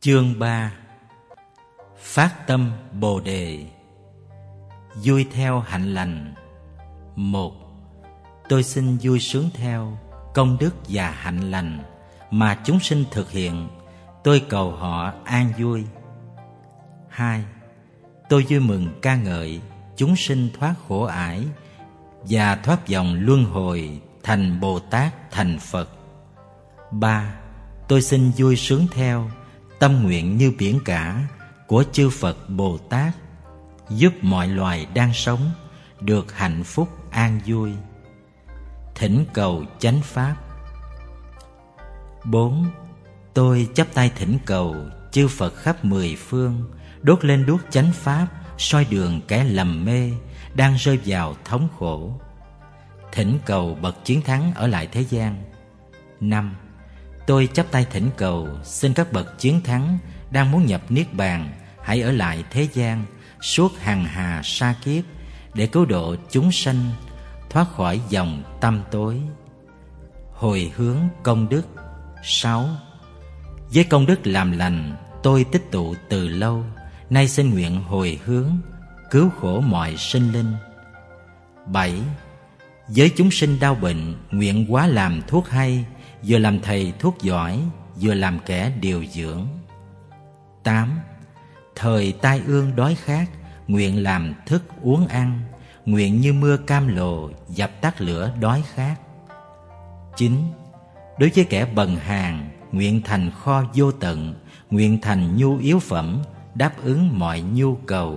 Chương 3. Phát tâm Bồ Đề. Vui theo hạnh lành. 1. Tôi xin vui sướng theo công đức và hạnh lành mà chúng sinh thực hiện. Tôi cầu họ an vui. 2. Tôi vui mừng ca ngợi chúng sinh thoát khổ ải và thoát vòng luân hồi thành Bồ Tát, thành Phật. 3. Tôi xin vui sướng theo tâm nguyện như biển cả của chư Phật Bồ Tát, giúp mọi loài đang sống được hạnh phúc an vui. Thỉnh cầu chánh pháp. 4. Tôi chắp tay thỉnh cầu chư Phật khắp mười phương đốt lên đuốc chánh pháp, soi đường kẻ lầm mê đang rơi vào thống khổ. Thỉnh cầu bậc chiến thắng ở lại thế gian. 5. Tôi chắp tay thỉnh cầu xin các bậc chiến thắng đang muốn nhập niết bàn hãy ở lại thế gian suốt hằng hà sa kiếp để cứu độ chúng sanh thoát khỏi dòng tăm tối. Hồi hướng công đức. 6. Với công đức làm lành tôi tích tụ từ lâu, nay xin nguyện hồi hướng cứu khổ mọi sinh linh. 7. Với chúng sinh đau bệnh nguyện hóa làm thuốc hay, vừa làm thầy thuốc giỏi, vừa làm kẻ điều dưỡng. 8. Thời tai ương đói khát nguyện làm thức uống ăn, nguyện như mưa cam lồ dập tắt lửa đói khát. 9. Đối với kẻ bần hàn nguyện thành kho vô tận, nguyện thành nhu yếu phẩm đáp ứng mọi nhu cầu.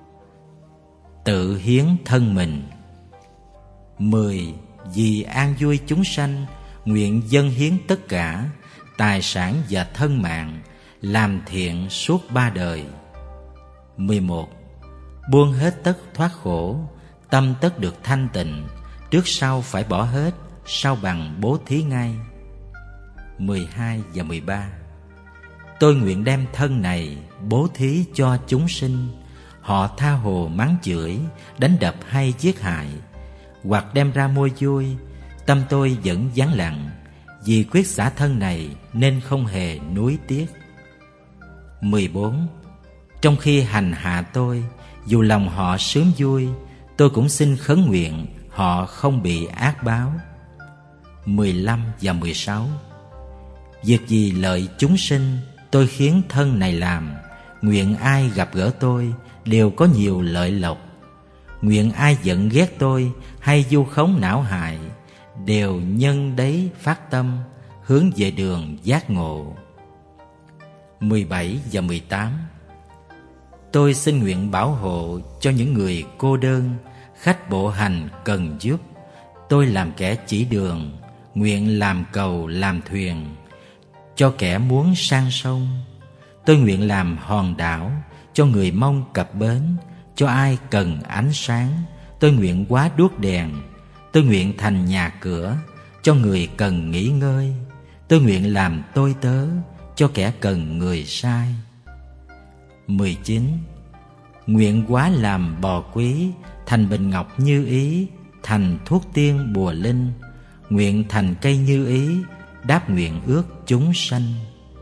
Tự hiến thân mình. 10. Vì an vui chúng sanh nguyện dâng hiến tất cả tài sản và thân mạng làm thiện suốt 3 đời. 11. Buông hết tất thoát khổ, tâm tất được thanh tịnh, trước sau phải bỏ hết, sau bằng bố thí ngay. 12 và 13. Tôi nguyện đem thân này bố thí cho chúng sinh, họ tha hồ mắng chửi, đánh đập hay giết hại, hoặc đem ra mua vui, tâm tôi vẫn vắng lặng, vì quyết xả thân này nên không hề nuối tiếc. 14. Trong khi hành hạ tôi, dù lòng họ sướng vui, tôi cũng xin khấn nguyện họ không bị ác báo. 15 và 16. Việc gì lợi chúng sinh, tôi khiến thân này làm, nguyện ai gặp gỡ tôi đều có nhiều lợi lộc. Nguyện ai giận ghét tôi hay vu khống não hại, đều nhân đấy phát tâm hướng về đường giác ngộ. 17 và 18. Tôi xin nguyện bảo hộ cho những người cô đơn, khách bộ hành cần giúp. Tôi làm kẻ chỉ đường, nguyện làm cầu làm thuyền cho kẻ muốn sang sông. Tôi nguyện làm hòn đảo cho người mong cập bến, cho ai cần ánh sáng. Tôi nguyện hóa đuốc đèn. Tôi nguyện thành nhà cửa cho người cần nghỉ ngơi. Tôi nguyện làm tôi tớ cho kẻ cần người sai. 19. Nguyện hóa làm bò quý, thành bình ngọc như ý, thành thuốc tiên bùa linh. Nguyện thành cây như ý, đáp nguyện ước chúng sanh.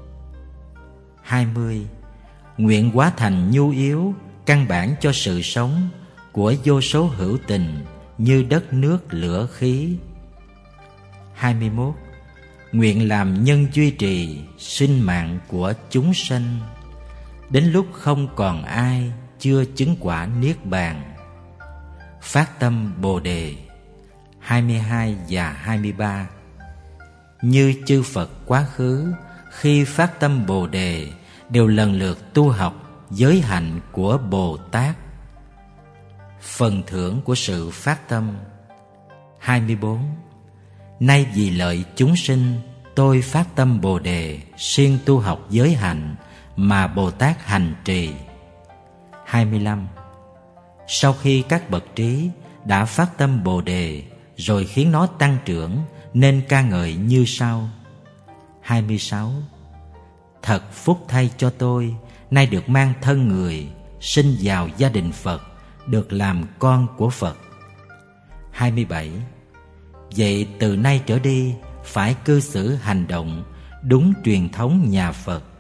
20. Nguyện hóa thành nhu yếu, căn bản cho sự sống của vô số hữu tình như đất nước lửa khí. 21. Nguyện làm nhân duy trì sinh mạng của chúng sanh, đến lúc không còn ai chưa chứng quả niết bàn. Phát tâm Bồ Đề. 22 và 23. Như chư Phật quá khứ khi phát tâm Bồ Đề đều lần lượt tu học giới hạnh của Bồ Tát. Phần thưởng của sự phát tâm. 24. Nay vì lợi chúng sinh, tôi phát tâm Bồ Đề siêng tu học giới hạnh mà Bồ Tát hành trì. 25. Sau khi các bậc trí đã phát tâm Bồ Đề rồi khiến nó tăng trưởng, nên ca ngợi như sau. 26. Thật phúc thay cho tôi, nay được mang thân người, sinh vào gia đình Phật, được làm con của Phật. 27. Vậy từ nay trở đi phải cư xử hành động đúng truyền thống nhà Phật,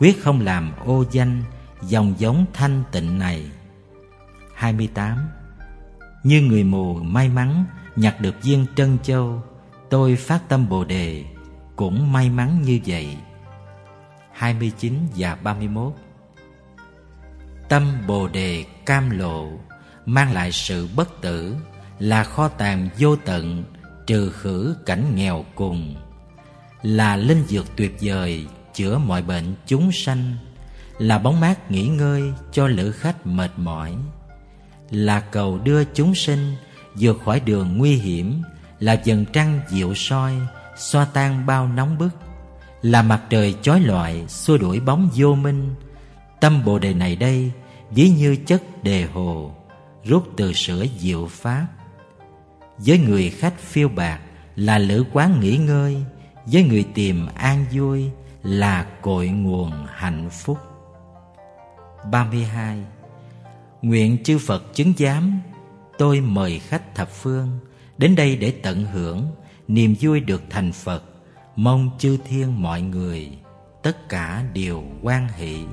quyết không làm ô danh dòng giống thanh tịnh này. 28. Như người mù may mắn nhặt được viên trân châu, tôi phát tâm Bồ Đề cũng may mắn như vậy. 29 và 31. Tâm Bồ Đề cam lộ mang lại sự bất tử, là kho tàng vô tận trừ khử cảnh nghèo cùng, là linh dược tuyệt vời chữa mọi bệnh chúng sanh, là bóng mát nghỉ ngơi cho lữ khách mệt mỏi, là cầu đưa chúng sinh vượt khỏi đường nguy hiểm, là vầng trăng dịu soi xoa tan bao nóng bức, là mặt trời chói lọi xua đuổi bóng vô minh. Tâm Bồ Đề này đây ví như chất đề hồ rút từ sữa diệu pháp. Với người khách phiêu bạc là lữ quán nghỉ ngơi, với người tìm an vui là cội nguồn hạnh phúc. 32. Nguyện chư Phật chứng giám, tôi mời khách thập phương đến đây để tận hưởng niềm vui được thành Phật, mong chư thiên mọi người tất cả đều hoan hỷ.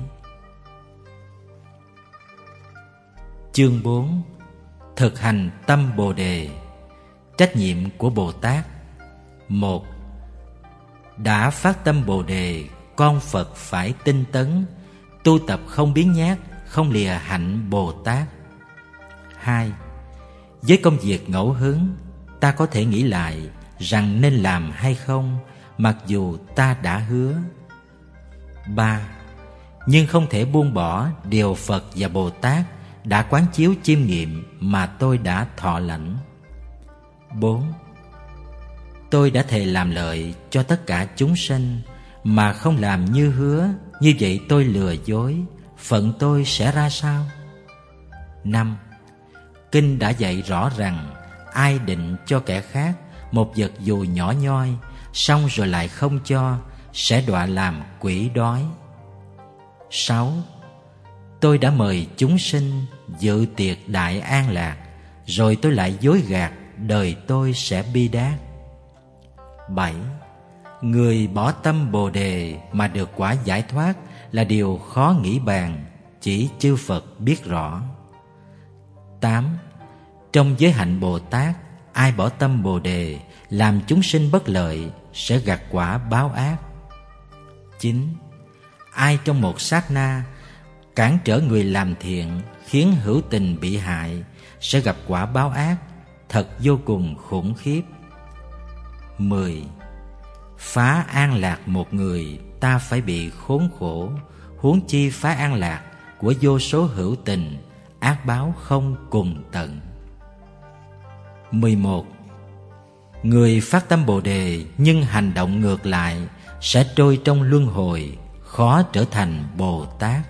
Chương 4. Thực hành tâm Bồ Đề. Trách nhiệm của Bồ Tát. 1. Đã phát tâm Bồ Đề, con Phật phải tinh tấn, tu tập không biếng nhác, không lìa hạnh Bồ Tát. 2. Với công việc ngẫu hứng, ta có thể nghĩ lại rằng nên làm hay không, mặc dù ta đã hứa. 3. Nhưng không thể buông bỏ điều Phật và Bồ Tát đã quán chiếu chiêm nghiệm mà tôi đã thọ lãnh. 4. Tôi đã thề làm lợi cho tất cả chúng sanh mà không làm như hứa, như vậy tôi lừa dối, phận tôi sẽ ra sao? 5. Kinh đã dạy rõ rằng ai định cho kẻ khác một vật dù nhỏ nhoi, xong rồi lại không cho, sẽ đọa làm quỷ đói. 6. Tôi đã mời chúng sinh dự tiệc đại an lạc, rồi tôi lại dối gạt, đời tôi sẽ bi đát. 7. Người bỏ tâm Bồ Đề mà được quả giải thoát là điều khó nghĩ bàn, chỉ chư Phật biết rõ. 8. Trong giới hạnh Bồ Tát, ai bỏ tâm Bồ Đề làm chúng sinh bất lợi sẽ gặt quả báo ác. 9. Ai trong một sát na cản trở người làm thiện, khiến hữu tình bị hại, sẽ gặp quả báo ác thật vô cùng khủng khiếp. 10. Phá an lạc một người, ta phải bị khốn khổ, huống chi phá an lạc của vô số hữu tình, ác báo không cùng tận. 11. Người phát tâm Bồ Đề nhưng hành động ngược lại sẽ trôi trong luân hồi, khó trở thành Bồ Tát.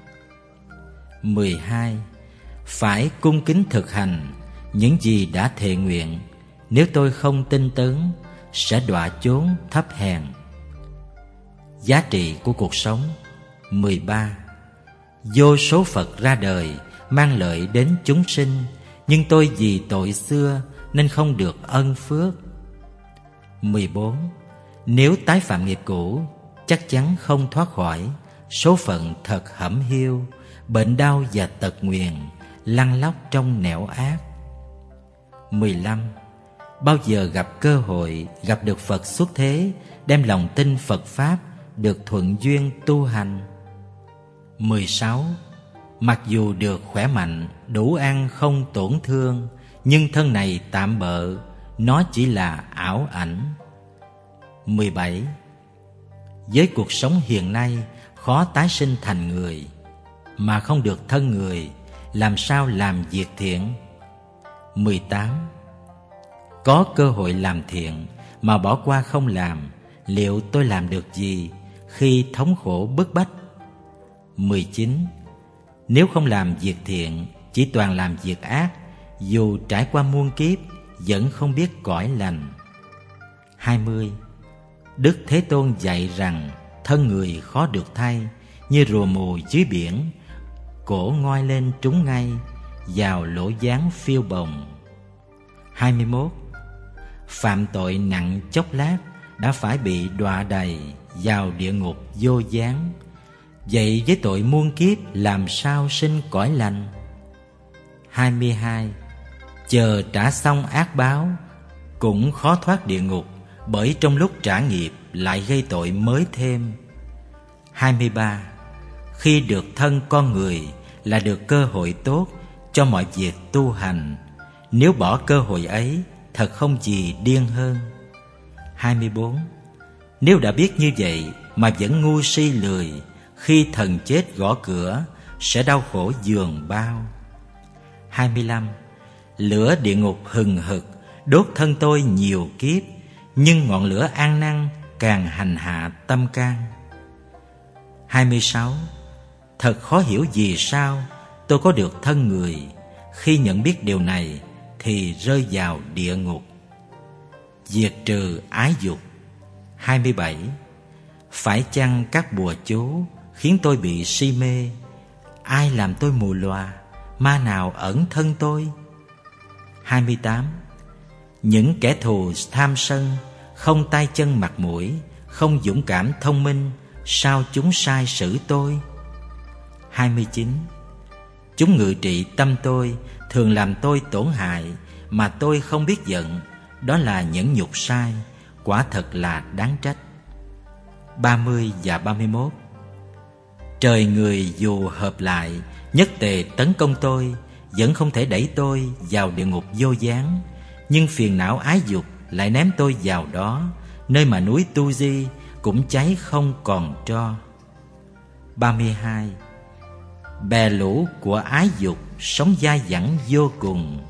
12. Phải cung kính thực hành những gì đã thệ nguyện, nếu tôi không tinh tấn sẽ đọa chốn thấp hèn. Giá trị của cuộc sống. 13. Vô số Phật ra đời mang lợi đến chúng sinh, nhưng tôi vì tội xưa nên không được ân phước. 14. Nếu tái phạm nghiệp cũ, chắc chắn không thoát khỏi, số phận thật hẩm hiu, bệnh đau và tật nguyền lăn lóc trong nẻo ác. 15. Bao giờ gặp cơ hội gặp được Phật xuất thế, đem lòng tin Phật Pháp, được thuận duyên tu hành. 16. Mặc dù được khỏe mạnh, đủ ăn không tổn thương, nhưng thân này tạm bợ, nó chỉ là ảo ảnh. 17. Với cuộc sống hiện nay, khó tái sinh thành người, mà không được thân người, làm sao làm việc thiện? 18. Có cơ hội làm thiện mà bỏ qua không làm, liệu tôi làm được gì khi thống khổ bức bách? 19. Nếu không làm việc thiện, chỉ toàn làm việc ác, dù trải qua muôn kiếp vẫn không biết cõi lành. 20. Đức Thế Tôn dạy rằng thân người khó được thay, như rùa mù dưới biển, cổ ngoi lên trúng ngay, vào lỗ gián phiêu bồng. 21. Phạm tội nặng chốc lát đã phải bị đọa đầy vào địa ngục vô gián, Vậy với tội muôn kiếp làm sao sinh cõi lành? 22. Chờ trả xong ác báo cũng khó thoát địa ngục, bởi trong lúc trả nghiệp lại gây tội mới thêm. 23. Khi được thân con người là được cơ hội tốt cho mọi việc tu hành. Nếu bỏ cơ hội ấy, thật không gì điên hơn. 24. Nếu đã biết như vậy mà vẫn ngu si lười, khi thần chết gõ cửa sẽ đau khổ giường bao. 25. Lửa địa ngục hừng hực đốt thân tôi nhiều kiếp, nhưng ngọn lửa an năng càng hành hạ tâm can. 26. Thật khó hiểu vì sao tôi có được thân người, khi nhận biết điều này thì rơi vào địa ngục. Diệt trừ ái dục. 27. Phải chăng các bùa chú khiến tôi bị si mê? Ai làm tôi mù lòa? Ma nào ẩn thân tôi? 28. Những kẻ thù tham sân, không tay chân mặt mũi, không dũng cảm thông minh, sao chúng sai xử tôi? 29. Chúng ngự trị tâm tôi, thường làm tôi tổn hại, mà tôi không biết giận. Đó là những nhục sai, quả thật là đáng trách. 30 và 31. Trời người dù hợp lại, nhất tề tấn công tôi, vẫn không thể đẩy tôi vào địa ngục vô gián. Nhưng phiền não ái dục lại ném tôi vào đó, nơi mà núi Tu Di cũng cháy không còn tro. 32. Bè lũ của ái dục sống dai dẳng vô cùng.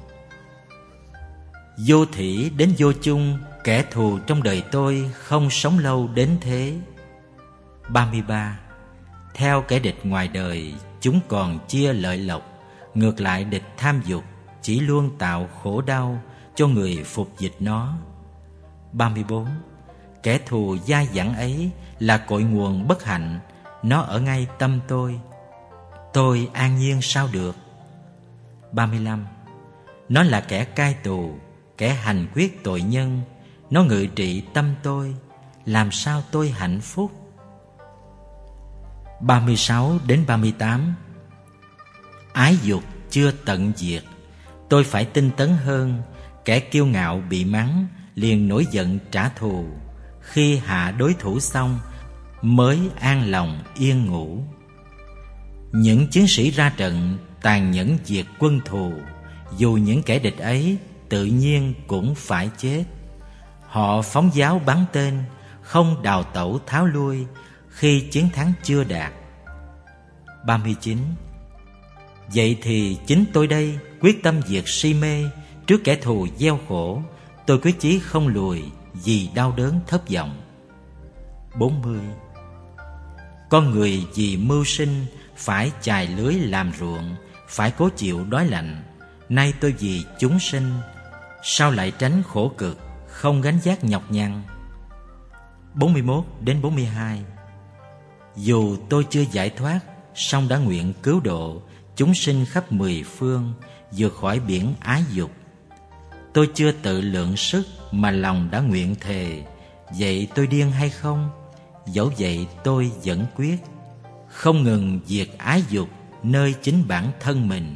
Vô thủy đến vô chung, kẻ thù trong đời tôi không sống lâu đến thế. 33. Theo kẻ địch ngoài đời, chúng còn chia lợi lộc, ngược lại địch tham dục chỉ luôn tạo khổ đau cho người phục dịch nó. 34. Kẻ thù dai dẳng ấy là cội nguồn bất hạnh, nó ở ngay tâm tôi an nhiên sao được? 35. Nó là kẻ cai tù, kẻ hành quyết tội nhân, nó ngự trị tâm tôi, làm sao tôi hạnh phúc? 36 đến 38. Ái dục chưa tận diệt, tôi phải tinh tấn hơn. Kẻ kiêu ngạo bị mắng liền nổi giận trả thù, khi hạ đối thủ xong mới an lòng yên ngủ. Những chiến sĩ ra trận tàn nhẫn diệt quân thù, dù những kẻ địch ấy tự nhiên cũng phải chết. Họ phóng giáo bắn tên, không đào tẩu tháo lui khi chiến thắng chưa đạt. 39. Vậy thì chính tôi đây quyết tâm diệt si mê, trước kẻ thù gieo khổ, tôi quyết chí không lùi vì đau đớn thất vọng. 40. Con người vì mưu sinh phải chài lưới làm ruộng, phải cố chịu đói lạnh. Nay tôi vì chúng sinh, sao lại tránh khổ cực, không gánh vác nhọc nhằn? 41 đến 42. Dù tôi chưa giải thoát, song đã nguyện cứu độ chúng sinh khắp mười phương, vượt khỏi biển ái dục. Tôi chưa tự lượng sức mà lòng đã nguyện thề, vậy tôi điên hay không? Dẫu vậy tôi vẫn quyết, không ngừng diệt ái dục nơi chính bản thân mình.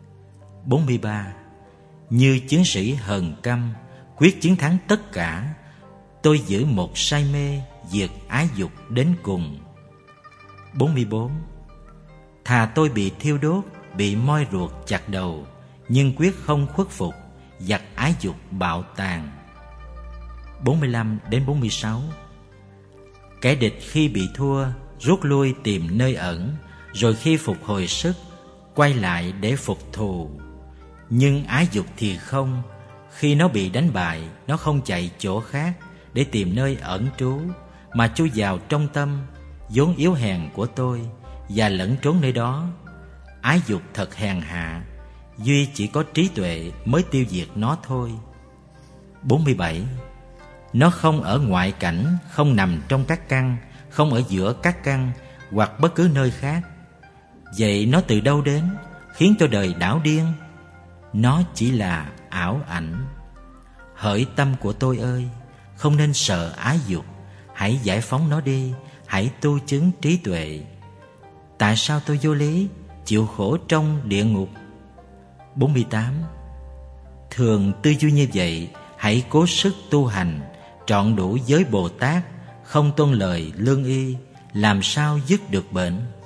43. Như chiến sĩ hờn căm, quyết chiến thắng tất cả, tôi giữ một say mê, diệt ái dục đến cùng. 44. Thà tôi bị thiêu đốt, bị moi ruột chặt đầu, nhưng quyết không khuất phục, giặc ái dục bạo tàn. 45 đến 46. Kẻ địch khi bị thua, rút lui tìm nơi ẩn, rồi khi phục hồi sức, quay lại để phục thù. Nhưng ái dục thì không, khi nó bị đánh bại, nó không chạy chỗ khác để tìm nơi ẩn trú, mà chui vào trong tâm, vốn yếu hèn của tôi, và lẫn trốn nơi đó. Ái dục thật hèn hạ, duy chỉ có trí tuệ mới tiêu diệt nó thôi. 47. Nó không ở ngoại cảnh, không nằm trong các căn, không ở giữa các căn, hoặc bất cứ nơi khác. Vậy nó từ đâu đến, khiến cho đời đảo điên? Nó chỉ là ảo ảnh. Hỡi tâm của tôi ơi, không nên sợ ái dục, hãy giải phóng nó đi, hãy tu chứng trí tuệ. Tại sao tôi vô lý, chịu khổ trong địa ngục? 48. Thường tư duy như vậy, hãy cố sức tu hành, trọn đủ giới Bồ Tát, không tuân lời lương y, làm sao dứt được bệnh?